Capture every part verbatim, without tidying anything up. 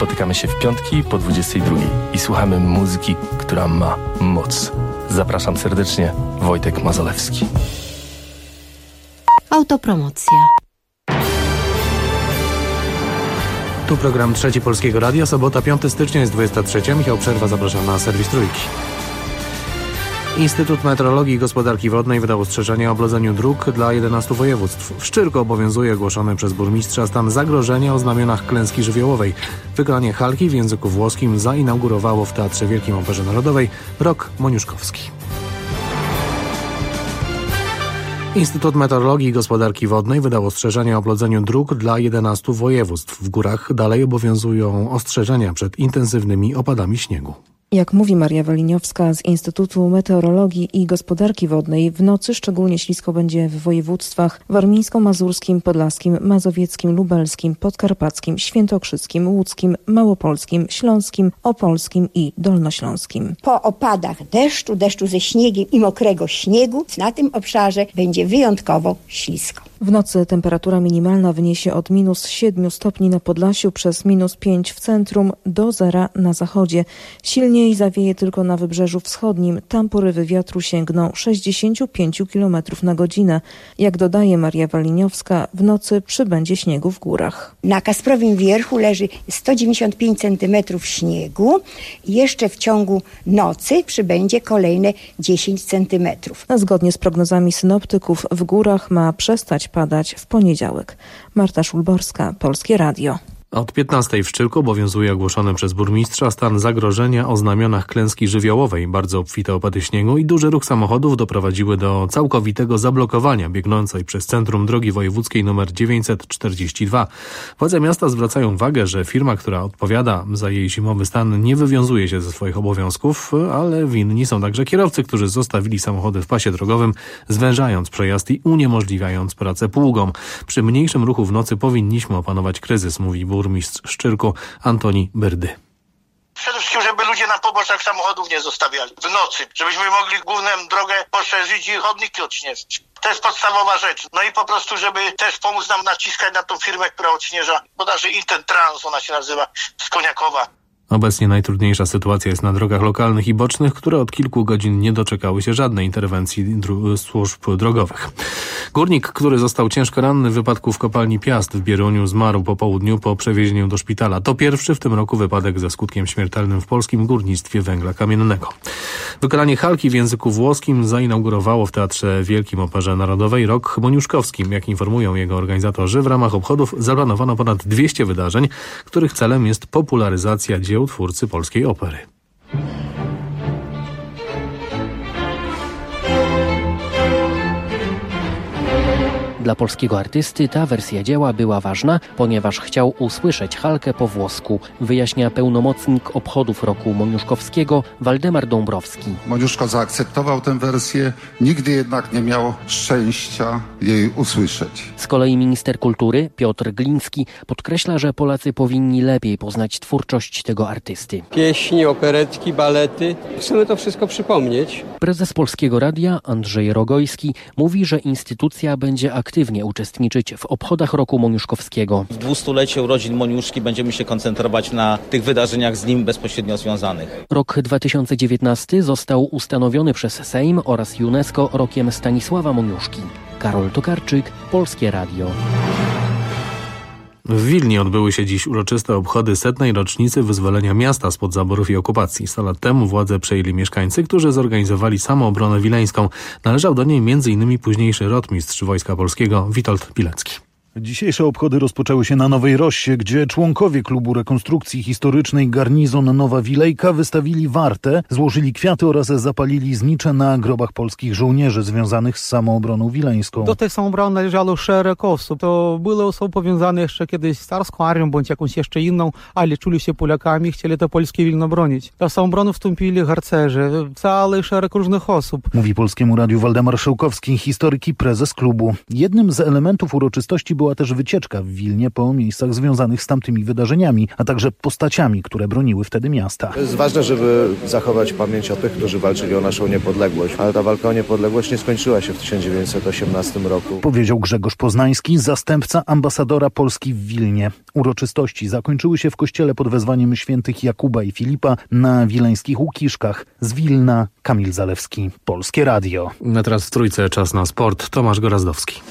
Spotykamy się w piątki po dwudziestej drugiej i słuchamy muzyki, która ma moc. Zapraszam serdecznie, Wojtek Mazolewski. Autopromocja. Tu program Trzeci Polskiego Radia, sobota piątego stycznia jest dwudziesta trzecia. Michał Przerwa, zapraszam na serwis Trójki. Instytut Meteorologii i Gospodarki Wodnej wydał ostrzeżenie o oblodzeniu dróg dla jedenastu województw. W Szczyrku obowiązuje ogłoszony przez burmistrza stan zagrożenia o znamionach klęski żywiołowej. Wykonanie Halki w języku włoskim zainaugurowało w Teatrze Wielkim Operze Narodowej rok moniuszkowski. Instytut Meteorologii i Gospodarki Wodnej wydał ostrzeżenie o oblodzeniu dróg dla jedenastu województw. W górach dalej obowiązują ostrzeżenia przed intensywnymi opadami śniegu. Jak mówi Maria Waliniowska z Instytutu Meteorologii i Gospodarki Wodnej, w nocy szczególnie ślisko będzie w województwach warmińsko-mazurskim, podlaskim, mazowieckim, lubelskim, podkarpackim, świętokrzyskim, łódzkim, małopolskim, śląskim, opolskim i dolnośląskim. Po opadach deszczu, deszczu ze śniegiem i mokrego śniegu na tym obszarze będzie wyjątkowo ślisko. W nocy temperatura minimalna wyniesie od minus siedmiu stopni na Podlasiu przez minus pięć w centrum do zera na zachodzie. Silniej zawieje tylko na wybrzeżu wschodnim. Tam porywy wiatru sięgną sześćdziesiąt pięć kilometrów na godzinę. Jak dodaje Maria Waliniowska, w nocy przybędzie śniegu w górach. Na Kasprowym Wierchu leży sto dziewięćdziesiąt pięć centymetrów śniegu. Jeszcze w ciągu nocy przybędzie kolejne dziesięć centymetrów. Zgodnie z prognozami synoptyków w górach ma przestać padać w poniedziałek. Marta Szulborska, Polskie Radio. Od piętnastej w Szczyrku obowiązuje ogłoszony przez burmistrza stan zagrożenia o znamionach klęski żywiołowej. Bardzo obfite opady śniegu i duży ruch samochodów doprowadziły do całkowitego zablokowania biegnącej przez centrum drogi wojewódzkiej nr dziewięćset czterdzieści dwa. Władze miasta zwracają uwagę, że firma, która odpowiada za jej zimowy stan, nie wywiązuje się ze swoich obowiązków, ale winni są także kierowcy, którzy zostawili samochody w pasie drogowym, zwężając przejazd i uniemożliwiając pracę pługom. Przy mniejszym ruchu w nocy powinniśmy opanować kryzys, mówi burmistrz burmistrz Szczyrku Antoni Byrdy. Przede wszystkim, żeby ludzie na poboczach samochodów nie zostawiali w nocy, żebyśmy mogli główną drogę poszerzyć i chodniki odśnieżyć. To jest podstawowa rzecz. No i po prostu, żeby też pomóc nam naciskać na tą firmę, która odśnieża, bodajże Intentrans ona się nazywa, z Koniakowa. Obecnie najtrudniejsza sytuacja jest na drogach lokalnych i bocznych, które od kilku godzin nie doczekały się żadnej interwencji dru- służb drogowych. Górnik, który został ciężko ranny w wypadku w kopalni Piast w Bieruniu, zmarł po południu po przewiezieniu do szpitala. To pierwszy w tym roku wypadek ze skutkiem śmiertelnym w polskim górnictwie węgla kamiennego. Wykonanie Halki w języku włoskim zainaugurowało w Teatrze Wielkim Operze Narodowej rok moniuszkowskim. Jak informują jego organizatorzy, w ramach obchodów zaplanowano ponad dwieście wydarzeń, których celem jest popularyzacja dzieł twórcy polskiej opery. Dla polskiego artysty ta wersja dzieła była ważna, ponieważ chciał usłyszeć Halkę po włosku, wyjaśnia pełnomocnik obchodów roku moniuszkowskiego Waldemar Dąbrowski. Moniuszko zaakceptował tę wersję, nigdy jednak nie miał szczęścia jej usłyszeć. Z kolei minister kultury Piotr Gliński podkreśla, że Polacy powinni lepiej poznać twórczość tego artysty. Pieśni, operetki, balety, chcemy to wszystko przypomnieć. Prezes Polskiego Radia Andrzej Rogojski mówi, że instytucja będzie aktywnie uczestniczyć w obchodach roku moniuszkowskiego. W dwustulecie urodzin Moniuszki będziemy się koncentrować na tych wydarzeniach z nim bezpośrednio związanych. Rok dwa tysiące dziewiętnasty został ustanowiony przez Sejm oraz UNESCO rokiem Stanisława Moniuszki. Karol Tokarczyk, Polskie Radio. W Wilnie odbyły się dziś uroczyste obchody setnej rocznicy wyzwolenia miasta spod zaborów i okupacji. sto lat temu władzę przejęli mieszkańcy, którzy zorganizowali samoobronę wileńską. Należał do niej między innymi późniejszy rotmistrz Wojska Polskiego Witold Pilecki. Dzisiejsze obchody rozpoczęły się na Nowej Rossie, gdzie członkowie Klubu Rekonstrukcji Historycznej Garnizon Nowa Wilejka wystawili wartę, złożyli kwiaty oraz zapalili znicze na grobach polskich żołnierzy związanych z samoobroną wileńską. Do tej samoobrony należało szereg osób. To były osoby powiązane jeszcze kiedyś z carską armią, bądź jakąś jeszcze inną, ale czuli się Polakami, chcieli to polskie Wilno bronić. Do samoobrony wstąpili harcerze, cały szereg różnych osób. Mówi Polskiemu Radiu Waldemar Szełkowski, historyk i prezes klubu. Jednym z elementów uroczystości była też wycieczka w Wilnie po miejscach związanych z tamtymi wydarzeniami, a także postaciami, które broniły wtedy miasta. To jest ważne, żeby zachować pamięć o tych, którzy walczyli o naszą niepodległość, ale ta walka o niepodległość nie skończyła się w tysiąc dziewięćset osiemnastym roku. Powiedział Grzegorz Poznański, zastępca ambasadora Polski w Wilnie. Uroczystości zakończyły się w kościele pod wezwaniem świętych Jakuba i Filipa na wileńskich Łukiszkach. Z Wilna Kamil Zalewski, Polskie Radio. A teraz w Trójce czas na sport. Tomasz Gorazdowski.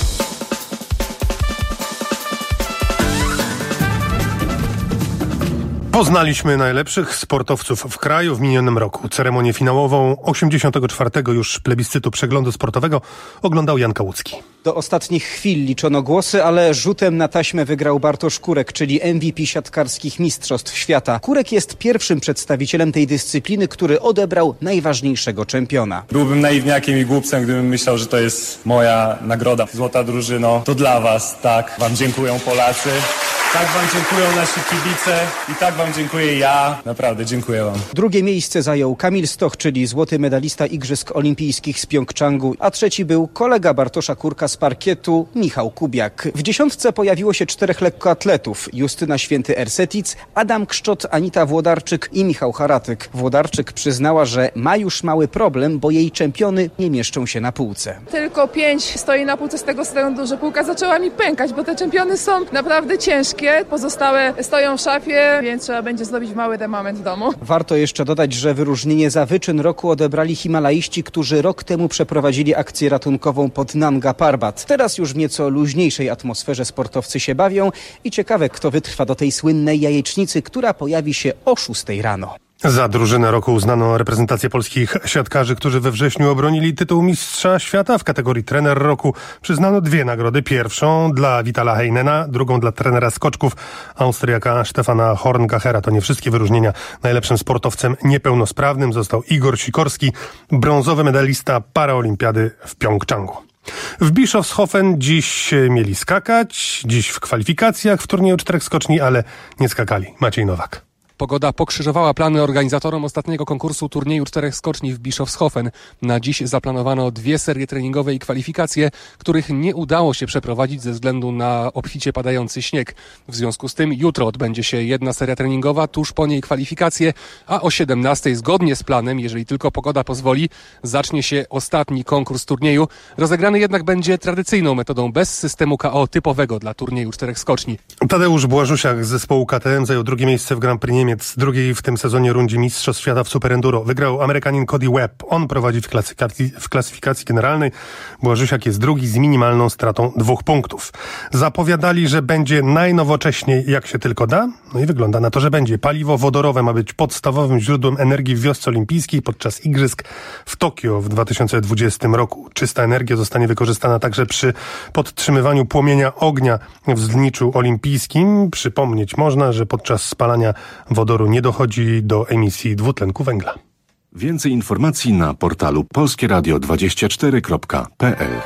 Poznaliśmy najlepszych sportowców w kraju w minionym roku. Ceremonię finałową osiemdziesiątego czwartego już plebiscytu przeglądu sportowego oglądał Jan Kałucki. Do ostatnich chwil liczono głosy, ale rzutem na taśmę wygrał Bartosz Kurek, czyli M V P siatkarskich mistrzostw świata. Kurek jest pierwszym przedstawicielem tej dyscypliny, który odebrał najważniejszego czempiona. Byłbym naiwniakiem i głupcem, gdybym myślał, że to jest moja nagroda. Złota drużyno, to dla was, tak. Wam dziękują Polacy. Tak wam dziękują nasi kibice i tak wam dziękuję ja. Naprawdę dziękuję wam. Drugie miejsce zajął Kamil Stoch, czyli złoty medalista Igrzysk Olimpijskich z Pjongczangu, a trzeci był kolega Bartosza Kurka z parkietu, Michał Kubiak. W dziesiątce pojawiło się czterech lekkoatletów: Justyna Święty-Ersetic, Adam Kszczot, Anita Włodarczyk i Michał Haratyk. Włodarczyk przyznała, że ma już mały problem, bo jej czempiony nie mieszczą się na półce. Tylko pięć stoi na półce z tego względu, że półka zaczęła mi pękać, bo te czempiony są naprawdę ciężkie. Pozostałe stoją w szafie, więc trzeba będzie zrobić mały remament w domu. Warto jeszcze dodać, że wyróżnienie za wyczyn roku odebrali himalaiści, którzy rok temu przeprowadzili akcję ratunkową pod Nanga Parbat. Teraz już w nieco luźniejszej atmosferze sportowcy się bawią i ciekawe, kto wytrwa do tej słynnej jajecznicy, która pojawi się o szóstej rano. Za drużynę roku uznano reprezentację polskich siatkarzy, którzy we wrześniu obronili tytuł mistrza świata. W kategorii trener roku przyznano dwie nagrody. Pierwszą dla Vitala Heinena, drugą dla trenera skoczków Austriaka Stefana Horngachera. To nie wszystkie wyróżnienia. Najlepszym sportowcem niepełnosprawnym został Igor Sikorski, brązowy medalista paraolimpiady w Pjongczangu. W Bischofshofen dziś mieli skakać, dziś w kwalifikacjach w turnieju czterech skoczni, ale nie skakali. Maciej Nowak. Pogoda pokrzyżowała plany organizatorom ostatniego konkursu turnieju czterech skoczni w Bischofshofen. Na dziś zaplanowano dwie serie treningowe i kwalifikacje, których nie udało się przeprowadzić ze względu na obficie padający śnieg. W związku z tym jutro odbędzie się jedna seria treningowa, tuż po niej kwalifikacje, a o siedemnastej zgodnie z planem, jeżeli tylko pogoda pozwoli, zacznie się ostatni konkurs turnieju. Rozegrany jednak będzie tradycyjną metodą, bez systemu K O typowego dla turnieju czterech skoczni. Tadeusz Błażusiak z zespołu K T M zajął drugie miejsce w Grand Prix Niemiec. Drugiej w tym sezonie rundzie Mistrzostw Świata w Superenduro. Wygrał Amerykanin Cody Webb. On prowadzi w klasyfikacji, w klasyfikacji generalnej. Błażusiak jest drugi z minimalną stratą dwóch punktów. Zapowiadali, że będzie najnowocześniej jak się tylko da. No i wygląda na to, że będzie. Paliwo wodorowe ma być podstawowym źródłem energii w wiosce olimpijskiej podczas Igrzysk w Tokio w dwa tysiące dwudziestym roku. Czysta energia zostanie wykorzystana także przy podtrzymywaniu płomienia ognia w zniczu olimpijskim. Przypomnieć można, że podczas spalania wodoru nie dochodzi do emisji dwutlenku węgla. Więcej informacji na portalu polskie radio dwadzieścia cztery kropka p l.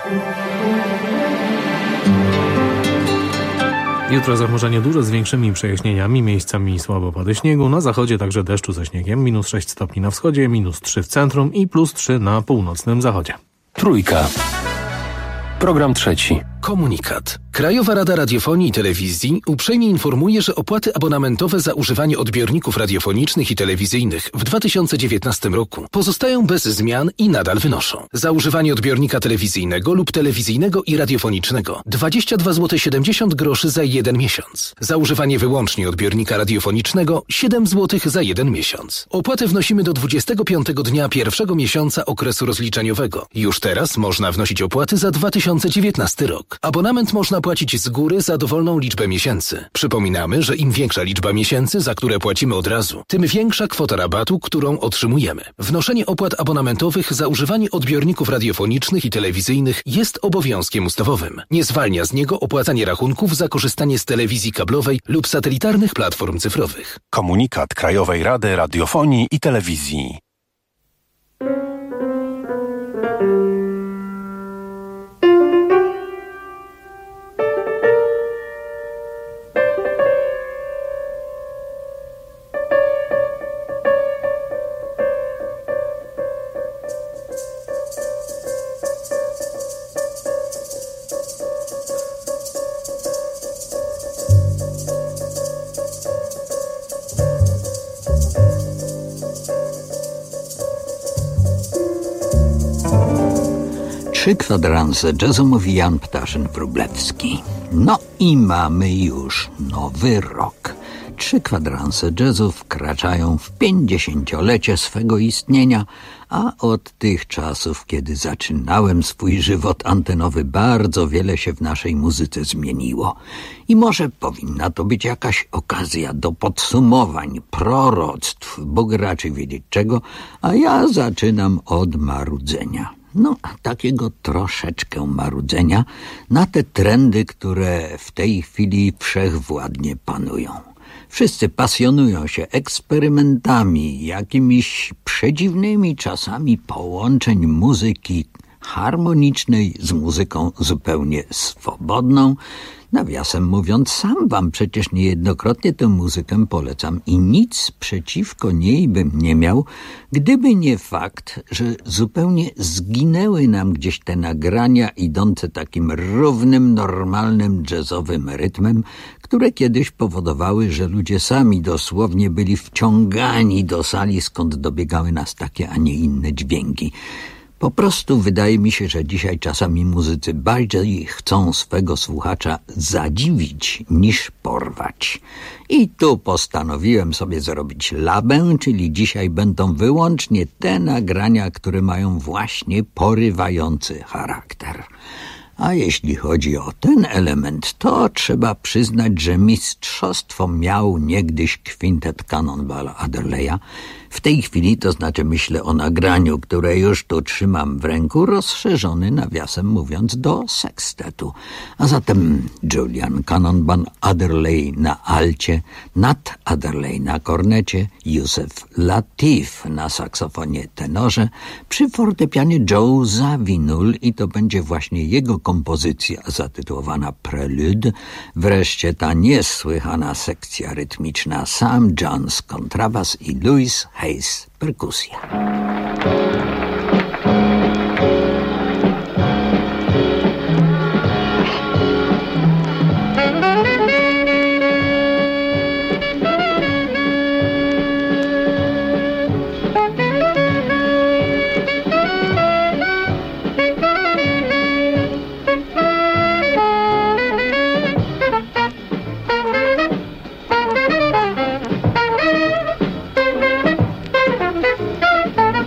Jutro zachmurzenie duże z większymi przejaśnieniami, miejscami słabopady śniegu, na zachodzie także deszczu ze śniegiem, minus sześć stopni na wschodzie, minus trzy w centrum i plus trzy na północnym zachodzie. Trójka. Program trzeci. Komunikat. Krajowa Rada Radiofonii i Telewizji uprzejmie informuje, że opłaty abonamentowe za używanie odbiorników radiofonicznych i telewizyjnych w dwa tysiące dziewiętnastym roku pozostają bez zmian i nadal wynoszą: za używanie odbiornika telewizyjnego lub telewizyjnego i radiofonicznego dwadzieścia dwa złote siedemdziesiąt groszy za jeden miesiąc. Za używanie wyłącznie odbiornika radiofonicznego siedem złotych za jeden miesiąc. Opłatę wnosimy do dwudziestego piątego dnia pierwszego miesiąca okresu rozliczeniowego. Już teraz można wnosić opłaty za dwa tysiące dziewiętnasty rok. Abonament można płacić z góry za dowolną liczbę miesięcy. Przypominamy, że im większa liczba miesięcy, za które płacimy od razu, tym większa kwota rabatu, którą otrzymujemy. Wnoszenie opłat abonamentowych za używanie odbiorników radiofonicznych i telewizyjnych jest obowiązkiem ustawowym. Nie zwalnia z niego opłacanie rachunków za korzystanie z telewizji kablowej lub satelitarnych platform cyfrowych. Komunikat Krajowej Rady Radiofonii i Telewizji. Trzy kwadranse jazzu, mówi Jan Ptaszyn-Wróblewski. No i mamy już nowy rok. Trzy kwadranse jazzu wkraczają w pięćdziesięciolecie swego istnienia, a od tych czasów, kiedy zaczynałem swój żywot antenowy, bardzo wiele się w naszej muzyce zmieniło. I może powinna to być jakaś okazja do podsumowań, proroctw, Bóg raczy wiedzieć czego, a ja zaczynam od marudzenia. No, takiego troszeczkę marudzenia na te trendy, które w tej chwili wszechwładnie panują. Wszyscy pasjonują się eksperymentami, jakimiś przedziwnymi czasami połączeń muzyki harmonicznej z muzyką zupełnie swobodną. Nawiasem mówiąc, sam wam przecież niejednokrotnie tę muzykę polecam i nic przeciwko niej bym nie miał, gdyby nie fakt, że zupełnie zginęły nam gdzieś te nagrania idące takim równym, normalnym, jazzowym rytmem, które kiedyś powodowały, że ludzie sami dosłownie byli wciągani do sali, skąd dobiegały nas takie, a nie inne dźwięki. Po prostu wydaje mi się, że dzisiaj czasami muzycy bardziej chcą swego słuchacza zadziwić niż porwać. I tu postanowiłem sobie zrobić labę, czyli dzisiaj będą wyłącznie te nagrania, które mają właśnie porywający charakter. A jeśli chodzi o ten element, to trzeba przyznać, że mistrzostwo miał niegdyś kwintet Cannonballa Adderleya. W tej chwili, to znaczy myślę o nagraniu, które już tu trzymam w ręku, rozszerzony nawiasem mówiąc do sekstetu. A zatem Julian Cannonball Adderley na alcie, Nat Adderley na kornecie, Yusef Lateef na saksofonie tenorze, przy fortepianie Joe Zawinul i to będzie właśnie jego kompozycja zatytułowana Prelude, wreszcie ta niesłychana sekcja rytmiczna Sam Jones kontrabas i Louis Hayes perkusja. Thank you.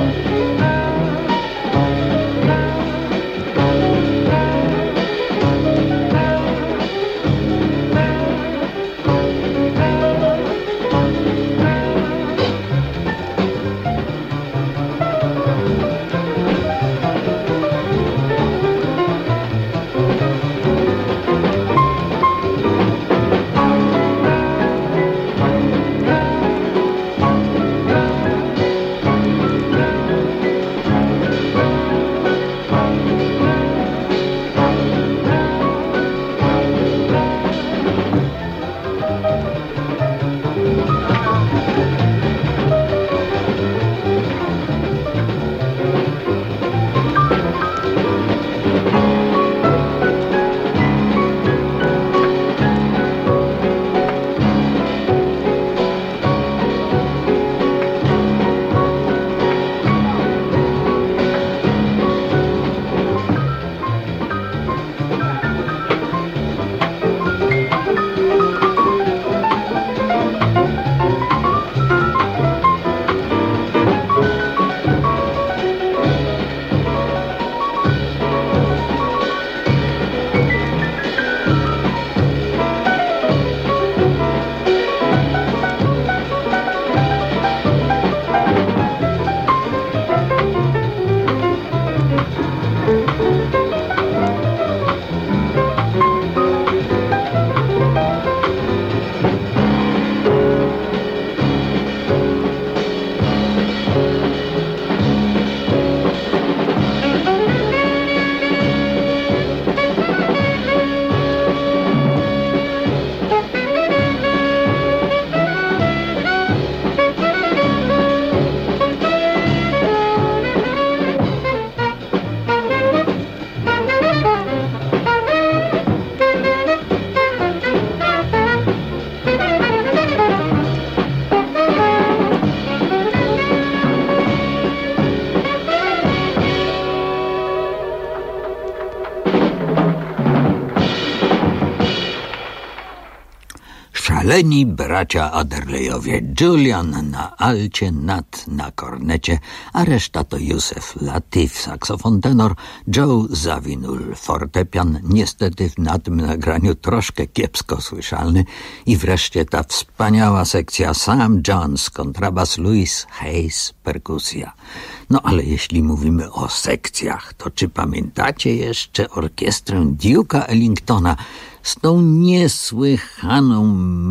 Szaleni bracia Adderleyowie, Julian na alcie, Nat na kornecie, a reszta to Józef Latif, saksofon tenor, Joe Zawinul, fortepian, niestety na tym nagraniu troszkę kiepsko słyszalny, i wreszcie ta wspaniała sekcja Sam Jones, kontrabas, Louis Hayes, perkusja. No ale jeśli mówimy o sekcjach, to czy pamiętacie jeszcze orkiestrę Duke'a Ellingtona z tą niesłychaną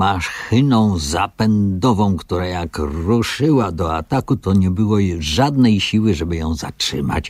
maszyną zapędową, która jak ruszyła do ataku, to nie było żadnej siły, żeby ją zatrzymać.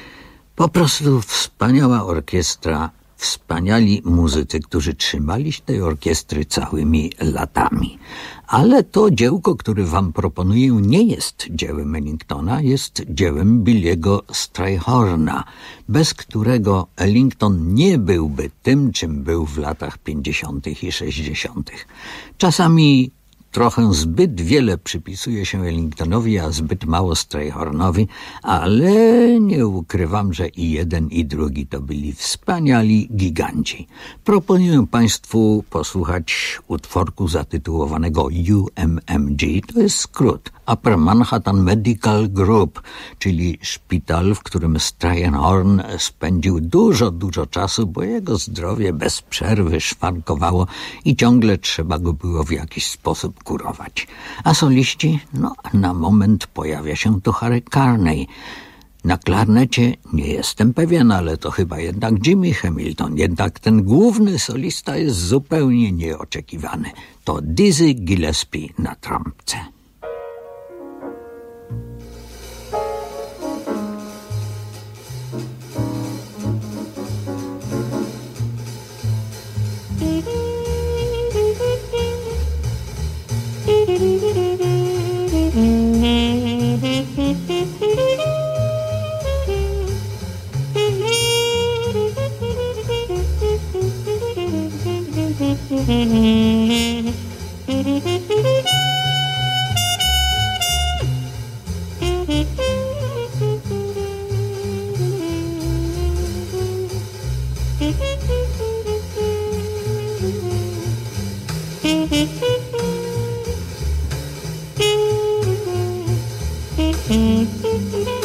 Po prostu wspaniała orkiestra, wspaniali muzycy, którzy trzymali się tej orkiestry całymi latami. Ale to dziełko, które wam proponuję, nie jest dziełem Ellingtona, jest dziełem Billiego Strayhorna, bez którego Ellington nie byłby tym, czym był w latach pięćdziesiątych i sześćdziesiątych. Czasami trochę zbyt wiele przypisuje się Ellingtonowi, a zbyt mało Strayhornowi, ale nie ukrywam, że i jeden, i drugi to byli wspaniali giganci. Proponuję Państwu posłuchać utworku zatytułowanego U M M G. To jest skrót. Upper Manhattan Medical Group, czyli szpital, w którym Strayhorn spędził dużo, dużo czasu, bo jego zdrowie bez przerwy szwankowało i ciągle trzeba go było w jakiś sposób kurować. A soliści? No, na moment pojawia się tu Harry Carney. Na klarnecie nie jestem pewien, ale to chyba jednak Jimmy Hamilton. Jednak ten główny solista jest zupełnie nieoczekiwany. To Dizzy Gillespie na trąbce. Mm-hmm.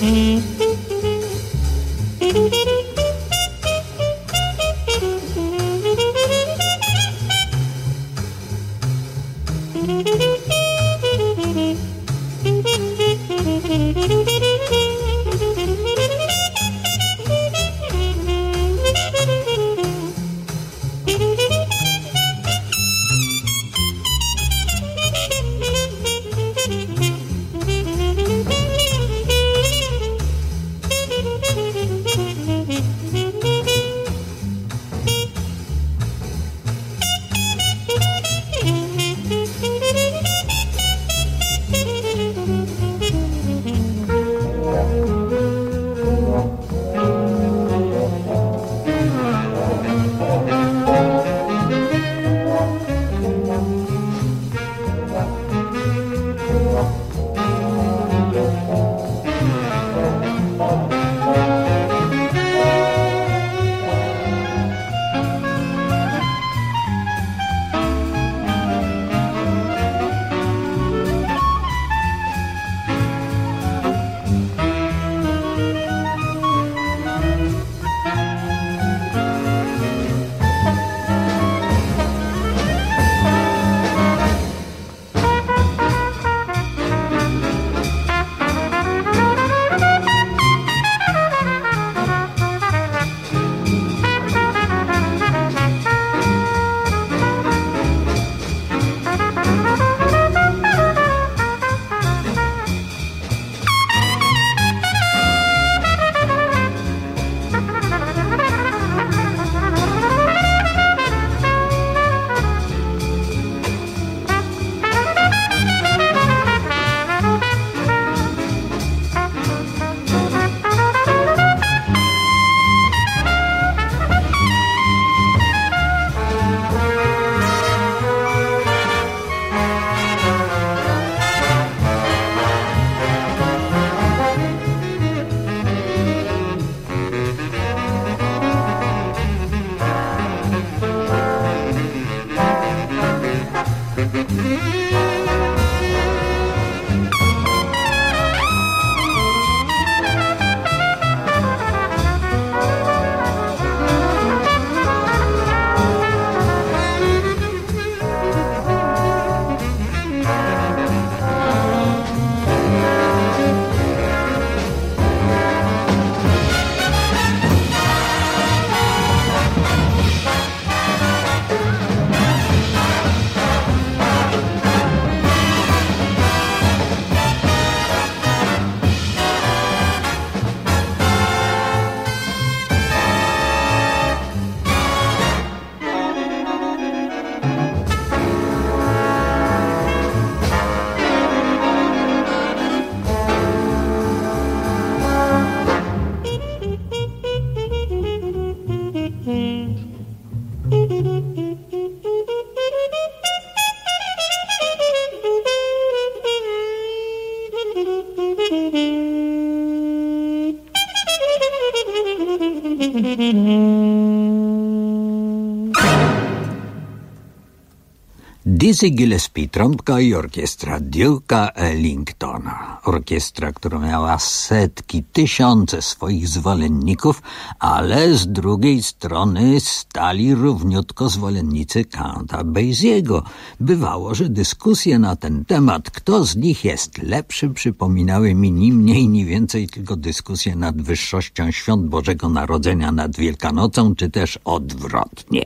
Dizzy Gillespie, trąbka i orkiestra Duke'a Ellingtona. Orkiestra, która miała setki, tysiące swoich zwolenników, ale z drugiej strony stali równiutko zwolennicy Counta Basiego. Bywało, że dyskusje na ten temat, kto z nich jest lepszy, przypominały mi ni mniej, ni więcej tylko dyskusje nad wyższością świąt Bożego Narodzenia nad Wielkanocą, czy też odwrotnie.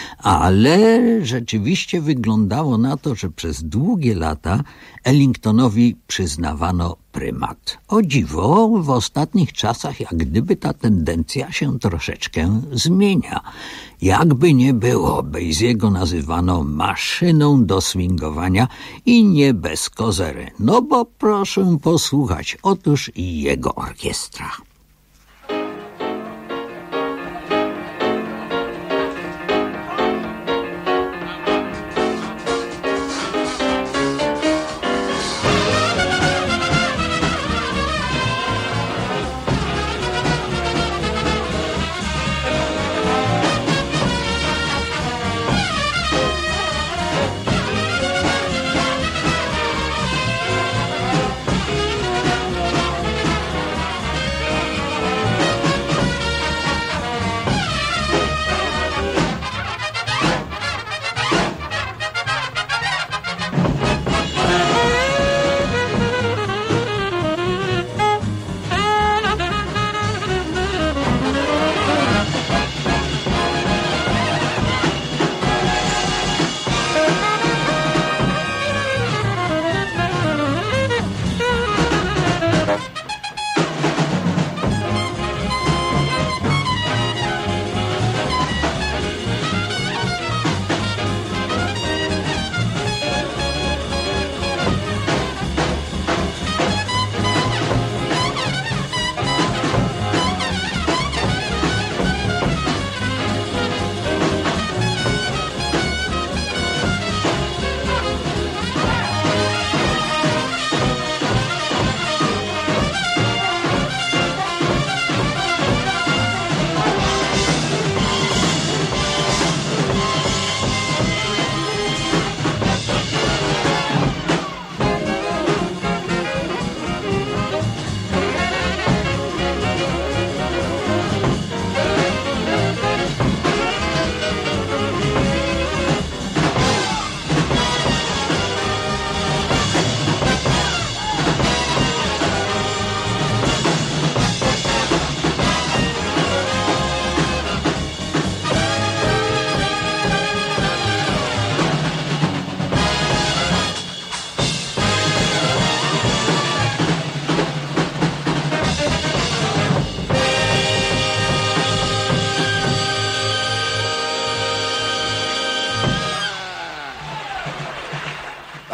Ale rzeczywiście wyglądało na to, że przez długie lata Ellingtonowi przyznawano prymat. O dziwo, w ostatnich czasach jak gdyby ta tendencja się troszeczkę zmienia. Jakby nie było, Basiego nazywano maszyną do swingowania i nie bez kozery. No bo proszę posłuchać, otóż i jego orkiestra.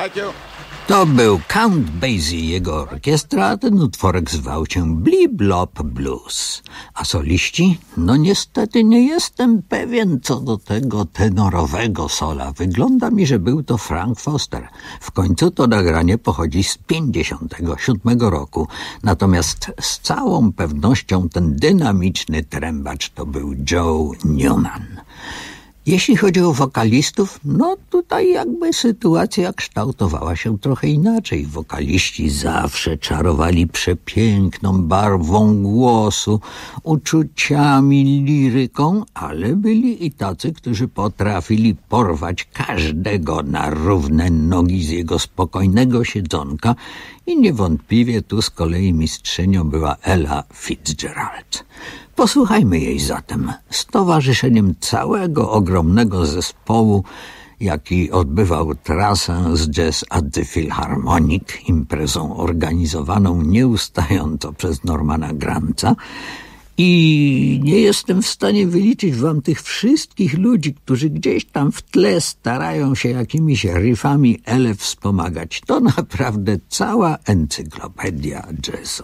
To był Count Basie i jego orkiestra, a ten utworek zwał się Bli-Blop Blues. A soliści? No niestety nie jestem pewien co do tego tenorowego sola. Wygląda mi, że był to Frank Foster. W końcu to nagranie pochodzi z pięćdziesiątego siódmego roku. Natomiast z całą pewnością ten dynamiczny trębacz to był Joe Newman. Jeśli chodzi o wokalistów, no tutaj jakby sytuacja kształtowała się trochę inaczej. Wokaliści zawsze czarowali przepiękną barwą głosu, uczuciami, liryką, ale byli i tacy, którzy potrafili porwać każdego na równe nogi z jego spokojnego siedzonka i niewątpliwie tu z kolei mistrzynią była Ella Fitzgerald. Posłuchajmy jej zatem z towarzyszeniem całego ogromnego zespołu, jaki odbywał trasę z Jazz at the Philharmonic, imprezą organizowaną nieustająco przez Normana Granta. I nie jestem w stanie wyliczyć wam tych wszystkich ludzi, którzy gdzieś tam w tle starają się jakimiś riffami Elę wspomagać. To naprawdę cała encyklopedia jazzu.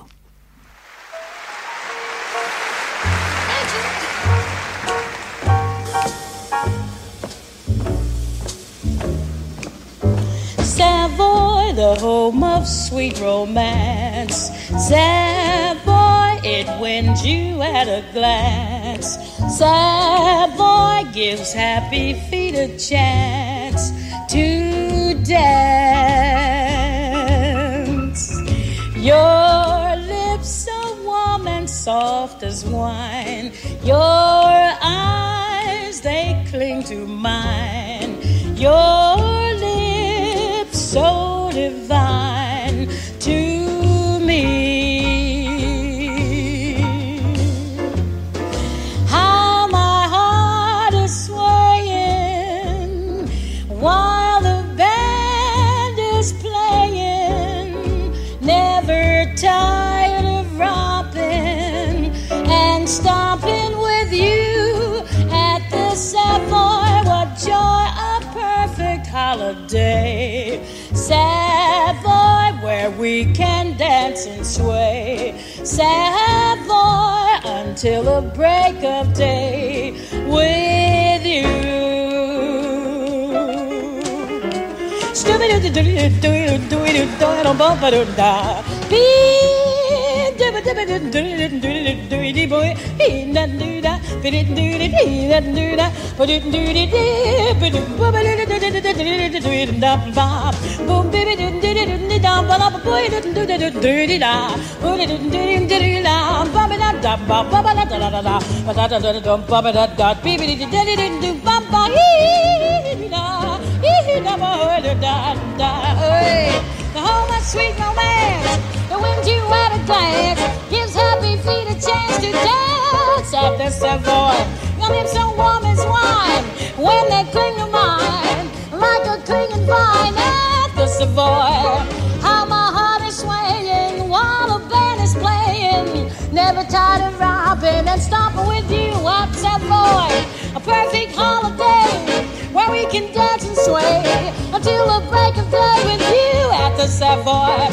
Savoy, the home of sweet romance. Savoy, it wins you at a glance. Savoy gives happy feet a chance to dance. Your lips so warm and soft as wine. Your eyes, they cling to mine. Your so divine to me. How my heart is swaying while the band is playing, never tired of romping and stomping with you at the Savoy. What joy, a perfect holiday. Savoy, where we can dance and sway. Savoy, until the break of day with you. Boom, baby, do do do do down, ba ba boy, do do do do do da, do do do do do da, ba ba da da ba ba da da da da, ba da da da da ba ba da da, baby, do do do do ba ba hee da, hee da ba da da da. The home of sweet romance, the wind you at a glance, gives happy feet a chance to dance at the Savoy. Your lips so warm as wine when they cling to mine, like a clinging vine at the Savoy. How my heart is swaying while the band is playing, never tired of romping and stomping with you at Savoy. A perfect holiday where we can dance and sway until the break of day with you at the Savoy.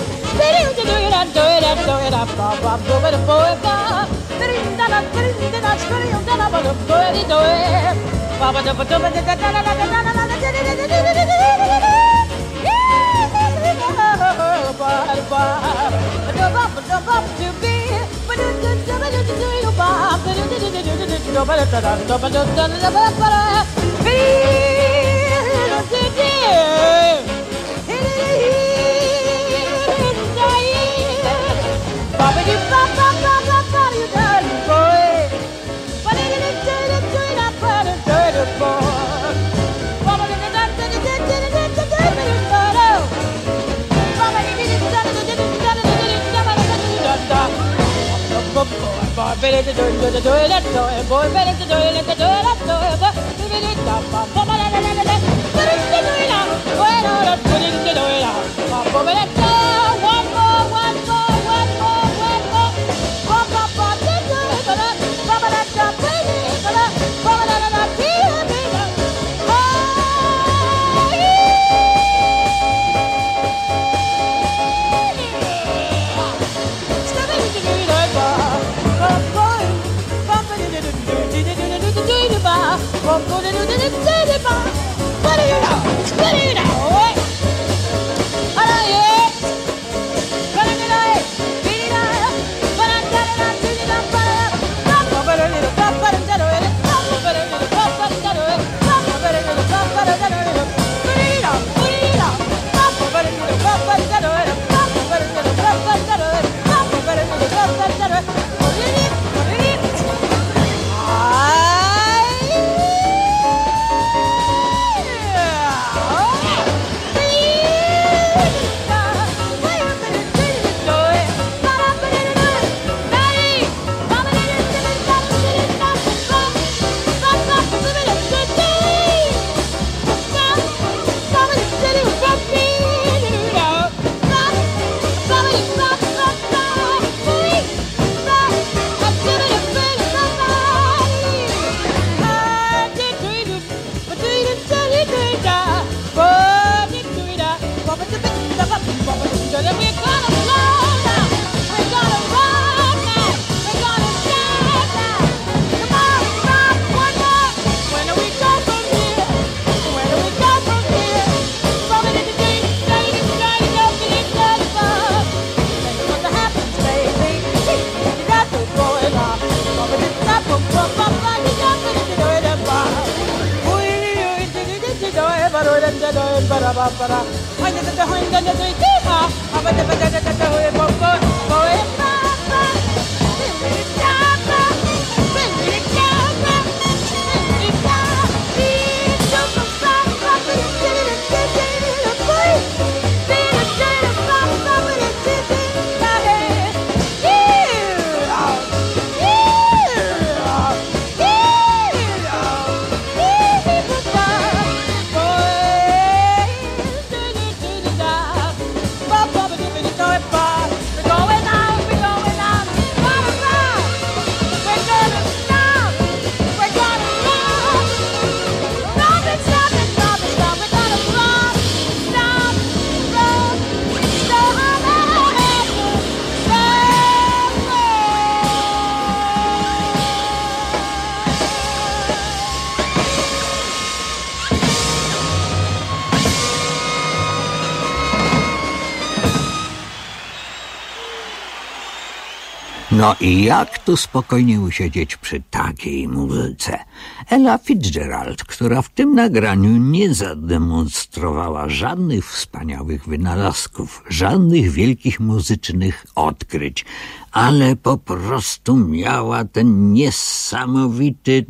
No i jak tu spokojnie usiedzieć przy takiej muzyce? Ella Fitzgerald, która w tym nagraniu nie zademonstrowała żadnych wspaniałych wynalazków, żadnych wielkich muzycznych odkryć, ale po prostu miała ten niesamowity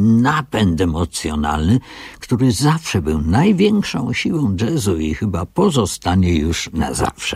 napęd emocjonalny, który zawsze był największą siłą jazzu i chyba pozostanie już na zawsze.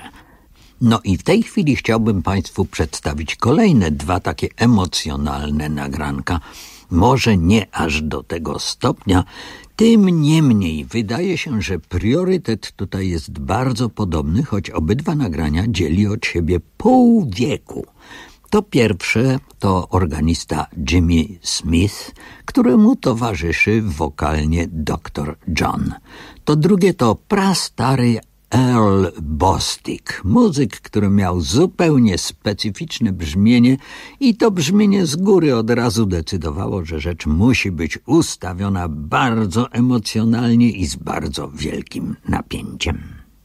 No i w tej chwili chciałbym Państwu przedstawić kolejne dwa takie emocjonalne nagranka. Może nie aż do tego stopnia, tym niemniej wydaje się, że priorytet tutaj jest bardzo podobny, choć obydwa nagrania dzieli od siebie pół wieku. To pierwsze to organista Jimmy Smith, któremu towarzyszy wokalnie doktor John. To drugie to prastary Earl Bostic, muzyk, który miał zupełnie specyficzne brzmienie i to brzmienie z góry od razu decydowało, że rzecz musi być ustawiona bardzo emocjonalnie i z bardzo wielkim napięciem.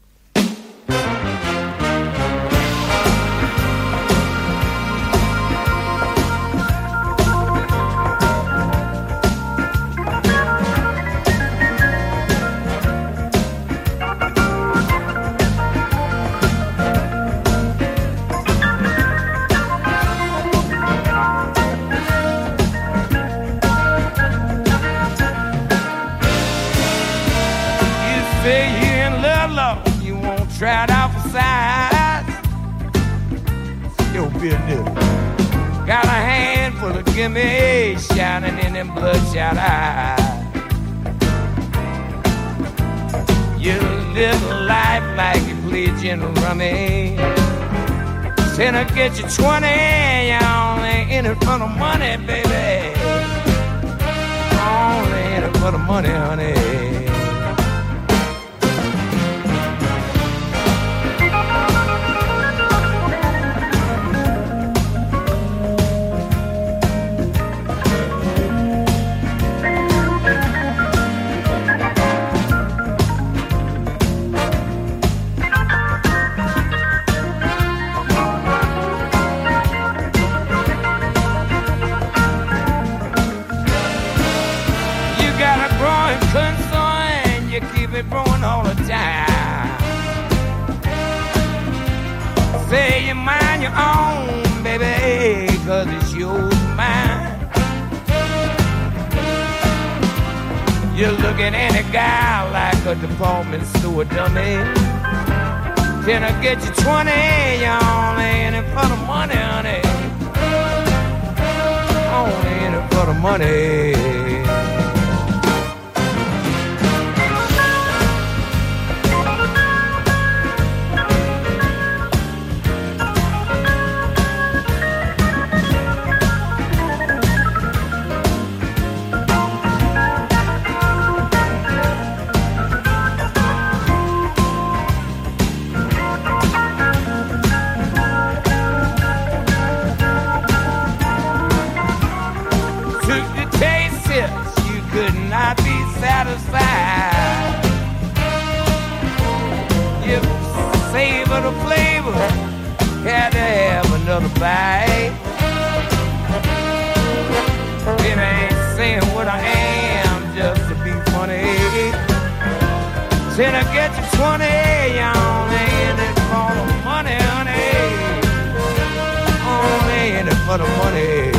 Try it out for size. Yo, business. Got a handful of gimme shining in them bloodshot eyes. You live a life like you play gin rummy. Said I get you twenty, you only in it for the money, baby. Only in it for the money, honey. Growing all the time. Say you mind your own, baby, cause it's yours and mine. You look at any guy like a department store dummy. Can I get you twenty? You only in it for the money, honey. Only in it for the money. Satisfied. You savor the flavor, had to have another bite. It ain't saying what I am just to be funny. Said I get for the money.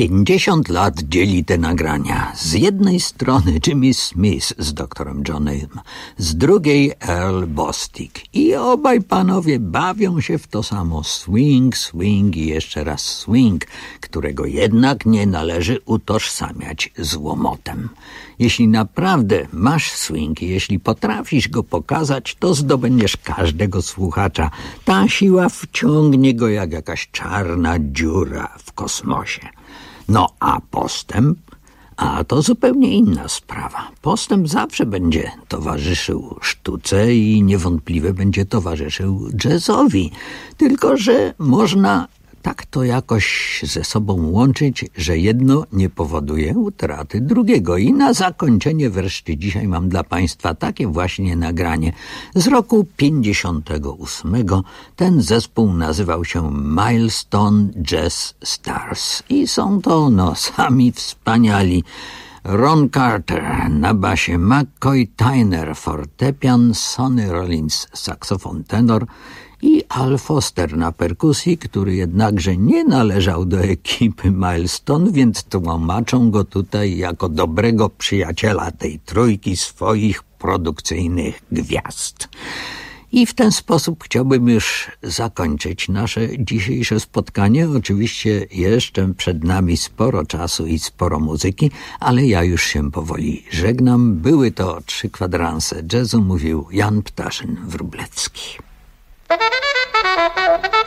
Pięćdziesiąt lat dzieli te nagrania. Z jednej strony Jimmy Smith z doktorem Johnem, z drugiej Earl Bostic. I obaj panowie bawią się w to samo. Swing, swing i jeszcze raz swing, którego jednak nie należy utożsamiać z łomotem. Jeśli naprawdę masz swing i jeśli potrafisz go pokazać, to zdobędziesz każdego słuchacza. Ta siła wciągnie go jak jakaś czarna dziura w kosmosie. No a postęp? A to zupełnie inna sprawa. Postęp zawsze będzie towarzyszył sztuce i niewątpliwie będzie towarzyszył jazzowi. Tylko że można tak to jakoś ze sobą łączyć, że jedno nie powoduje utraty drugiego. I na zakończenie wreszcie dzisiaj mam dla Państwa takie właśnie nagranie z roku pięćdziesiątego ósmego. Ten zespół nazywał się Milestone Jazz Stars i są to no sami wspaniali. Ron Carter na basie, McCoy Tyner fortepian, Sonny Rollins saksofon tenor i Al Foster na perkusji, który jednakże nie należał do ekipy Milestone, więc tłumaczą go tutaj jako dobrego przyjaciela tej trójki swoich produkcyjnych gwiazd. I w ten sposób chciałbym już zakończyć nasze dzisiejsze spotkanie. Oczywiście jeszcze przed nami sporo czasu i sporo muzyki, ale ja już się powoli żegnam. Były to trzy kwadranse jazzu, mówił Jan Ptaszyn-Wróblewski. Thank you.